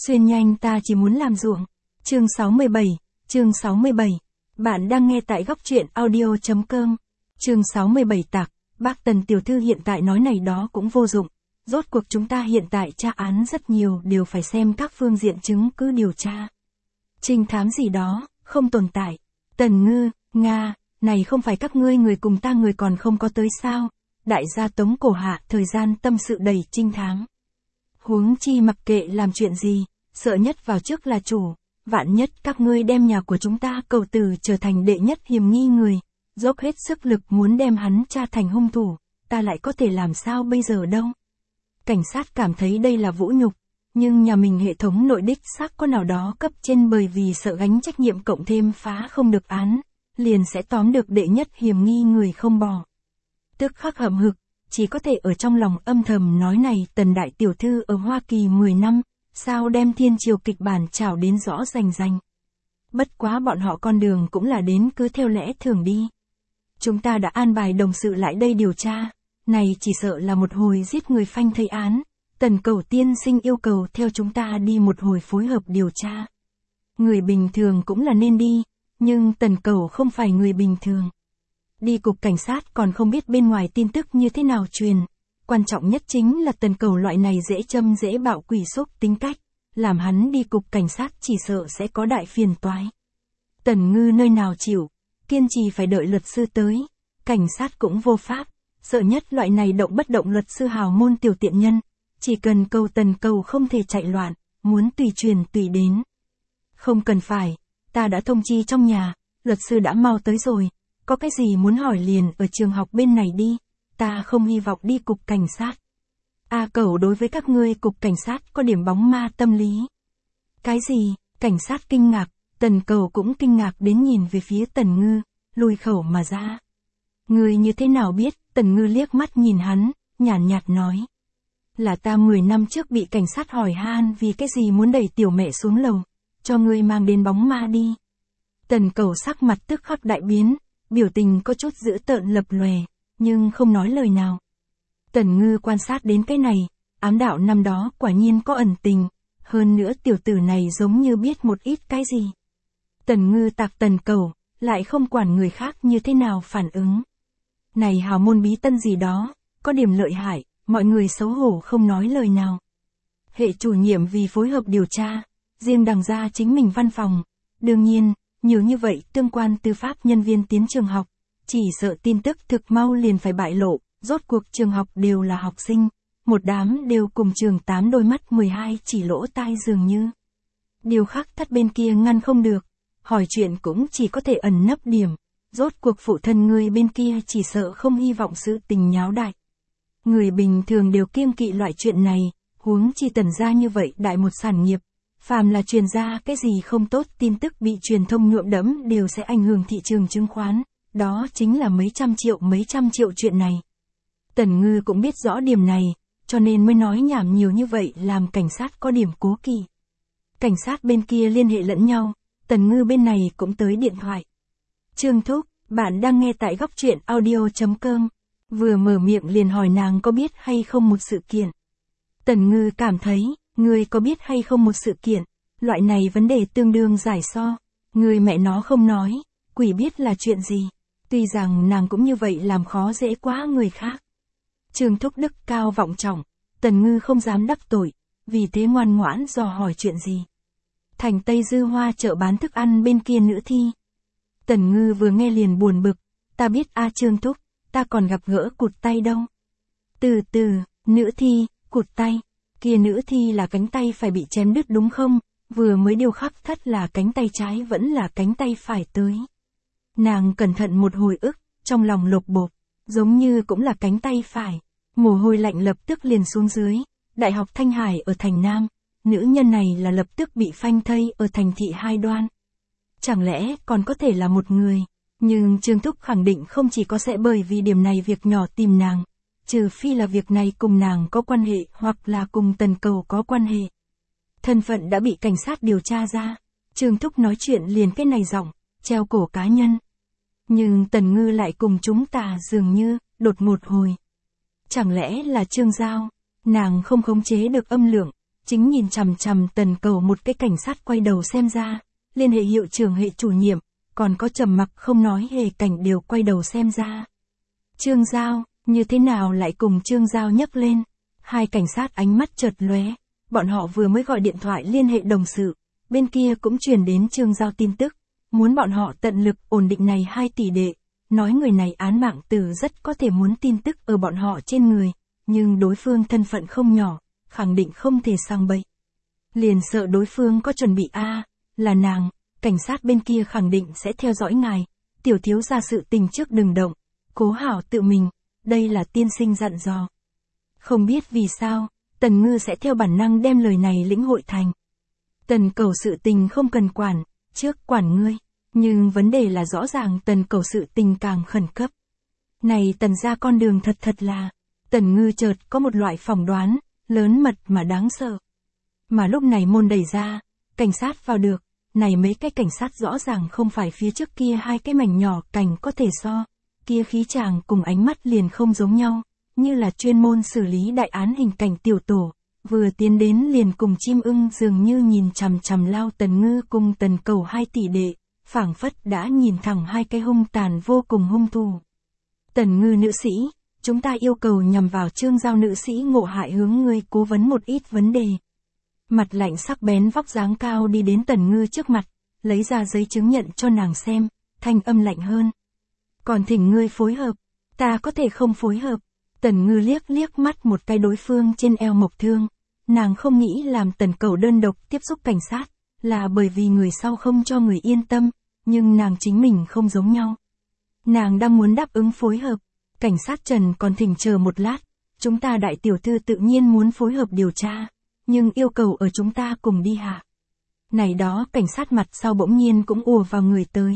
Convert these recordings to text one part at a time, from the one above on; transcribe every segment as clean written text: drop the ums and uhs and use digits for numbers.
Xuyên nhanh ta chỉ muốn làm ruộng. Chương 67. Bạn đang nghe tại góc truyện audio.com. Chương 67 tạc, bác Tần tiểu thư hiện tại nói này đó cũng vô dụng. Rốt cuộc chúng ta hiện tại tra án rất nhiều đều phải xem các phương diện chứng cứ điều tra. Trinh thám gì đó, không tồn tại. Tần Ngư, Nga, này không phải các ngươi người cùng ta người còn không có tới sao. Đại gia Tống Cổ Hạ thời gian tâm sự đầy trinh thám. Huống chi mặc kệ làm chuyện gì, sợ nhất vào trước là chủ. Vạn nhất các ngươi đem nhà của chúng ta cầu từ trở thành đệ nhất hiểm nghi người, dốc hết sức lực muốn đem hắn tra thành hung thủ, ta lại có thể làm sao bây giờ đâu. Cảnh sát cảm thấy đây là vũ nhục, nhưng nhà mình hệ thống nội đích xác có nào đó cấp trên bởi vì sợ gánh trách nhiệm cộng thêm phá không được án, liền sẽ tóm được đệ nhất hiểm nghi người không bỏ. Tức khắc hậm hực, chỉ có thể ở trong lòng âm thầm nói này Tần đại tiểu thư ở Hoa Kỳ 10 năm, sao đem thiên triều kịch bản trảo đến rõ rành rành. Bất quá bọn họ con đường cũng là đến cứ theo lẽ thường đi. Chúng ta đã an bài đồng sự lại đây điều tra, này chỉ sợ là một hồi giết người phanh thây án, Tần Cầu tiên sinh yêu cầu theo chúng ta đi một hồi phối hợp điều tra. Người bình thường cũng là nên đi, nhưng Tần Cầu không phải người bình thường. Đi cục cảnh sát còn không biết bên ngoài tin tức như thế nào truyền. Quan trọng nhất chính là Tần Cầu loại này dễ châm dễ bạo quỷ xúc tính cách, làm hắn đi cục cảnh sát chỉ sợ sẽ có đại phiền toái. Tần Ngư nơi nào chịu, kiên trì phải đợi luật sư tới, cảnh sát cũng vô pháp, sợ nhất loại này động bất động luật sư hào môn tiểu tiện nhân, chỉ cần cầu Tần Cầu không thể chạy loạn, muốn tùy truyền tùy đến. Không cần phải, ta đã thông chi trong nhà, luật sư đã mau tới rồi, có cái gì muốn hỏi liền ở trường học bên này đi. Ta không hy vọng đi cục cảnh sát. Cẩu đối với các ngươi cục cảnh sát có điểm bóng ma tâm lý. Cái gì? Cảnh sát kinh ngạc, Tần Cầu cũng kinh ngạc đến nhìn về phía Tần Ngư, lùi khẩu mà ra. Ngươi như thế nào biết? Tần Ngư liếc mắt nhìn hắn, nhàn nhạt nói. Là ta 10 năm trước bị cảnh sát hỏi han vì cái gì muốn đẩy tiểu mẹ xuống lầu, cho ngươi mang đến bóng ma đi. Tần Cầu sắc mặt tức khắc đại biến, biểu tình có chút dữ tợn lập lòe, nhưng không nói lời nào. Tần Ngư quan sát đến cái này, ám đạo năm đó quả nhiên có ẩn tình, hơn nữa tiểu tử này giống như biết một ít cái gì. Tần Ngư tạc Tần Cầu, lại không quản người khác như thế nào phản ứng. Này hào môn bí tân gì đó, có điểm lợi hại, mọi người xấu hổ không nói lời nào. Hệ chủ nhiệm vì phối hợp điều tra, riêng đằng ra chính mình văn phòng, đương nhiên, nhiều như vậy tương quan tư pháp nhân viên tiến trường học. Chỉ sợ tin tức thực mau liền phải bại lộ, rốt cuộc trường học đều là học sinh, một đám đều cùng trường 8 đôi mắt 12 chỉ lỗ tai dường như. Điều khác thắt bên kia ngăn không được, hỏi chuyện cũng chỉ có thể ẩn nấp điểm, rốt cuộc phụ thân người bên kia chỉ sợ không hy vọng sự tình nháo đại. Người bình thường đều kiêng kỵ loại chuyện này, huống chi Tần gia như vậy đại một sản nghiệp, phàm là truyền ra cái gì không tốt tin tức bị truyền thông nhuộm đẫm đều sẽ ảnh hưởng thị trường chứng khoán. Đó chính là mấy trăm triệu chuyện này. Tần Ngư cũng biết rõ điểm này, cho nên mới nói nhảm nhiều như vậy làm cảnh sát có điểm cố kỵ. Cảnh sát bên kia liên hệ lẫn nhau, Tần Ngư bên này cũng tới điện thoại. Trương Thúc, bạn đang nghe tại góc truyện audio.com, vừa mở miệng liền hỏi nàng có biết hay không một sự kiện. Tần Ngư cảm thấy, ngươi có biết hay không một sự kiện, loại này vấn đề tương đương giải so, người mẹ nó không nói, quỷ biết là chuyện gì. Tuy rằng nàng cũng như vậy làm khó dễ quá người khác. Trương Thúc đức cao vọng trọng, Tần Ngư không dám đắc tội, vì thế ngoan ngoãn dò hỏi chuyện gì. Thành Tây Dư Hoa chợ bán thức ăn bên kia nữ thi. Tần Ngư vừa nghe liền buồn bực, ta biết Trương Thúc, ta còn gặp gỡ cụt tay đâu. Từ từ, nữ thi, cụt tay, kia nữ thi là cánh tay phải bị chém đứt đúng không, vừa mới điều khắc thắt là cánh tay trái vẫn là cánh tay phải tới. Nàng cẩn thận một hồi ức, trong lòng lột bột, giống như cũng là cánh tay phải, mồ hôi lạnh lập tức liền xuống dưới, Đại học Thanh Hải ở thành Nam, nữ nhân này là lập tức bị phanh thây ở thành thị Hai Đoan. Chẳng lẽ còn có thể là một người, nhưng Trương Thúc khẳng định không chỉ có sẽ bởi vì điểm này việc nhỏ tìm nàng, trừ phi là việc này cùng nàng có quan hệ hoặc là cùng Tần Cầu có quan hệ. Thân phận đã bị cảnh sát điều tra ra, Trương Thúc nói chuyện liền cái này giọng, treo cổ cá nhân. Nhưng Tần Ngư lại cùng chúng ta dường như, đột ngột hồi. Chẳng lẽ là Trương Giao, nàng không khống chế được âm lượng, chính nhìn chằm chằm Tần Cầu một cái cảnh sát quay đầu xem ra, liên hệ hiệu trưởng hệ chủ nhiệm, còn có trầm mặc không nói hề cảnh đều quay đầu xem ra. Trương Giao, như thế nào lại cùng Trương Giao nhấc lên? Hai cảnh sát ánh mắt chợt lóe, bọn họ vừa mới gọi điện thoại liên hệ đồng sự, bên kia cũng truyền đến Trương Giao tin tức, muốn bọn họ tận lực ổn định này 2 tỷ đệ, nói người này án mạng tử rất có thể muốn tin tức ở bọn họ trên người, nhưng đối phương thân phận không nhỏ, khẳng định không thể sang bậy. Liền sợ đối phương có chuẩn bị là nàng, cảnh sát bên kia khẳng định sẽ theo dõi ngài, tiểu thiếu gia sự tình trước đừng động, cố hảo tự mình, đây là tiên sinh dặn dò. Không biết vì sao, Tần Ngư sẽ theo bản năng đem lời này lĩnh hội thành. Tần Cầu sự tình không cần quản, trước quản ngươi, nhưng vấn đề là rõ ràng Tần Cầu sự tình càng khẩn cấp. Này Tần ra con đường thật là, Tần Ngư chợt có một loại phỏng đoán, lớn mật mà đáng sợ. Mà lúc này môn đẩy ra, cảnh sát vào được, này mấy cái cảnh sát rõ ràng không phải phía trước kia 2 cái mảnh nhỏ cảnh có thể so, kia khí chàng cùng ánh mắt liền không giống nhau, như là chuyên môn xử lý đại án hình cảnh tiểu tổ, vừa tiến đến liền cùng chim ưng dường như nhìn chằm chằm lao Tần Ngư cùng Tần Cầu 2 tỷ đệ, phảng phất đã nhìn thẳng 2 cái hung tàn vô cùng hung thủ. Tần Ngư nữ sĩ, chúng ta yêu cầu nhằm vào Trương Giao nữ sĩ ngộ hại hướng ngươi cố vấn một ít vấn đề. Mặt lạnh sắc bén vóc dáng cao đi đến Tần Ngư trước mặt, lấy ra giấy chứng nhận cho nàng xem, thanh âm lạnh hơn. Còn thỉnh ngươi phối hợp, ta có thể không phối hợp. Tần Ngư liếc mắt một cái đối phương trên eo mộc thương, nàng không nghĩ làm Tần Cầu đơn độc tiếp xúc cảnh sát, là bởi vì người sau không cho người yên tâm, nhưng nàng chính mình không giống nhau. Nàng đang muốn đáp ứng phối hợp, cảnh sát Trần còn thỉnh chờ một lát, chúng ta đại tiểu thư tự nhiên muốn phối hợp điều tra, nhưng yêu cầu ở chúng ta cùng đi hạ. Này đó cảnh sát mặt sau bỗng nhiên cũng ùa vào người tới.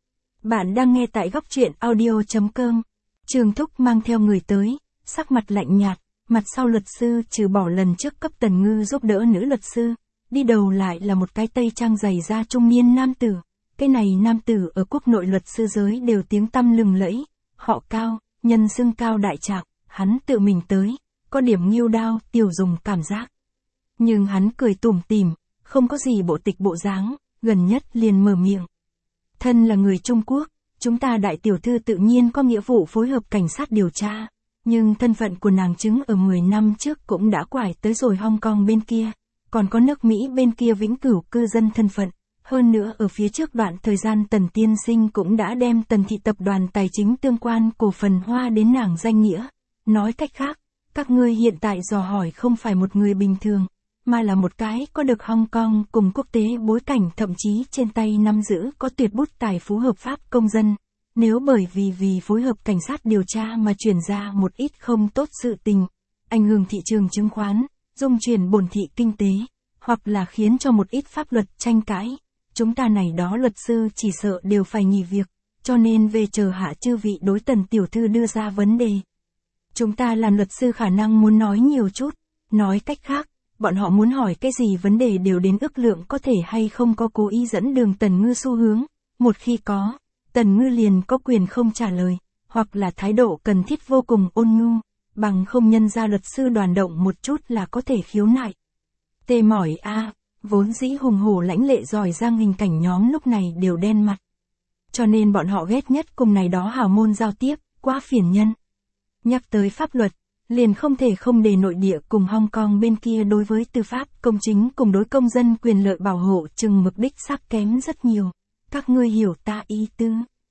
Bạn đang nghe tại góc truyện audio.com, Trương Thúc mang theo người tới, sắc mặt lạnh nhạt, mặt sau luật sư trừ bỏ lần trước cấp Tần Ngư giúp đỡ nữ luật sư, đi đầu lại là một cái tây trang dày da trung niên nam tử. Cái này nam tử ở quốc nội luật sư giới đều tiếng tăm lừng lẫy, họ Cao, nhân xưng Cao đại trạc, hắn tự mình tới, có điểm nghiêu đao, tiểu dùng cảm giác. Nhưng hắn cười tủm tỉm, không có gì bộ tịch bộ dáng, gần nhất liền mở miệng. Thân là người Trung Quốc, chúng ta đại tiểu thư tự nhiên có nghĩa vụ phối hợp cảnh sát điều tra, nhưng thân phận của nàng chứng ở 10 năm trước cũng đã quải tới rồi Hong Kong bên kia, còn có nước Mỹ bên kia vĩnh cửu cư dân thân phận. Hơn nữa ở phía trước đoạn thời gian Tần tiên sinh cũng đã đem Tần thị tập đoàn tài chính tương quan cổ phần hoa đến nàng danh nghĩa. Nói cách khác, các ngươi hiện tại dò hỏi không phải một người bình thường, mà là một cái có được Hong Kong cùng quốc tế bối cảnh, thậm chí trên tay nắm giữ có tuyệt bút tài phú hợp pháp công dân. Nếu bởi vì phối hợp cảnh sát điều tra mà chuyển ra một ít không tốt sự tình, ảnh hưởng thị trường chứng khoán, dung chuyển bổn thị kinh tế, hoặc là khiến cho một ít pháp luật tranh cãi, chúng ta này đó luật sư chỉ sợ đều phải nghỉ việc, cho nên về chờ hạ chư vị đối Tần tiểu thư đưa ra vấn đề. Chúng ta làm luật sư khả năng muốn nói nhiều chút, nói cách khác, bọn họ muốn hỏi cái gì vấn đề đều đến ước lượng có thể hay không có cố ý dẫn đường Tần Ngư xu hướng, một khi có, Tần Ngư liền có quyền không trả lời, hoặc là thái độ cần thiết vô cùng ôn nhu, bằng không nhân ra luật sư đoàn động một chút là có thể khiếu nại. Tê mỏi vốn dĩ hùng hổ lãnh lệ giỏi giang hình cảnh nhóm lúc này đều đen mặt. Cho nên bọn họ ghét nhất cùng này đó hào môn giao tiếp, quá phiền nhân. Nhắc tới pháp luật, liền không thể không đề nội địa cùng Hong Kong bên kia đối với tư pháp công chính cùng đối công dân quyền lợi bảo hộ chừng mực đích xác kém rất nhiều. Các ngươi hiểu ta ý tứ.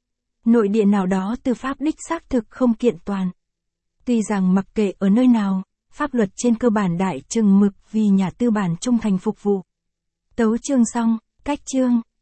Nội địa nào đó tư pháp đích xác thực không kiện toàn. Tuy rằng mặc kệ ở nơi nào, pháp luật trên cơ bản đại chừng mực vì nhà tư bản trung thành phục vụ. Tấu chương xong, cách chương.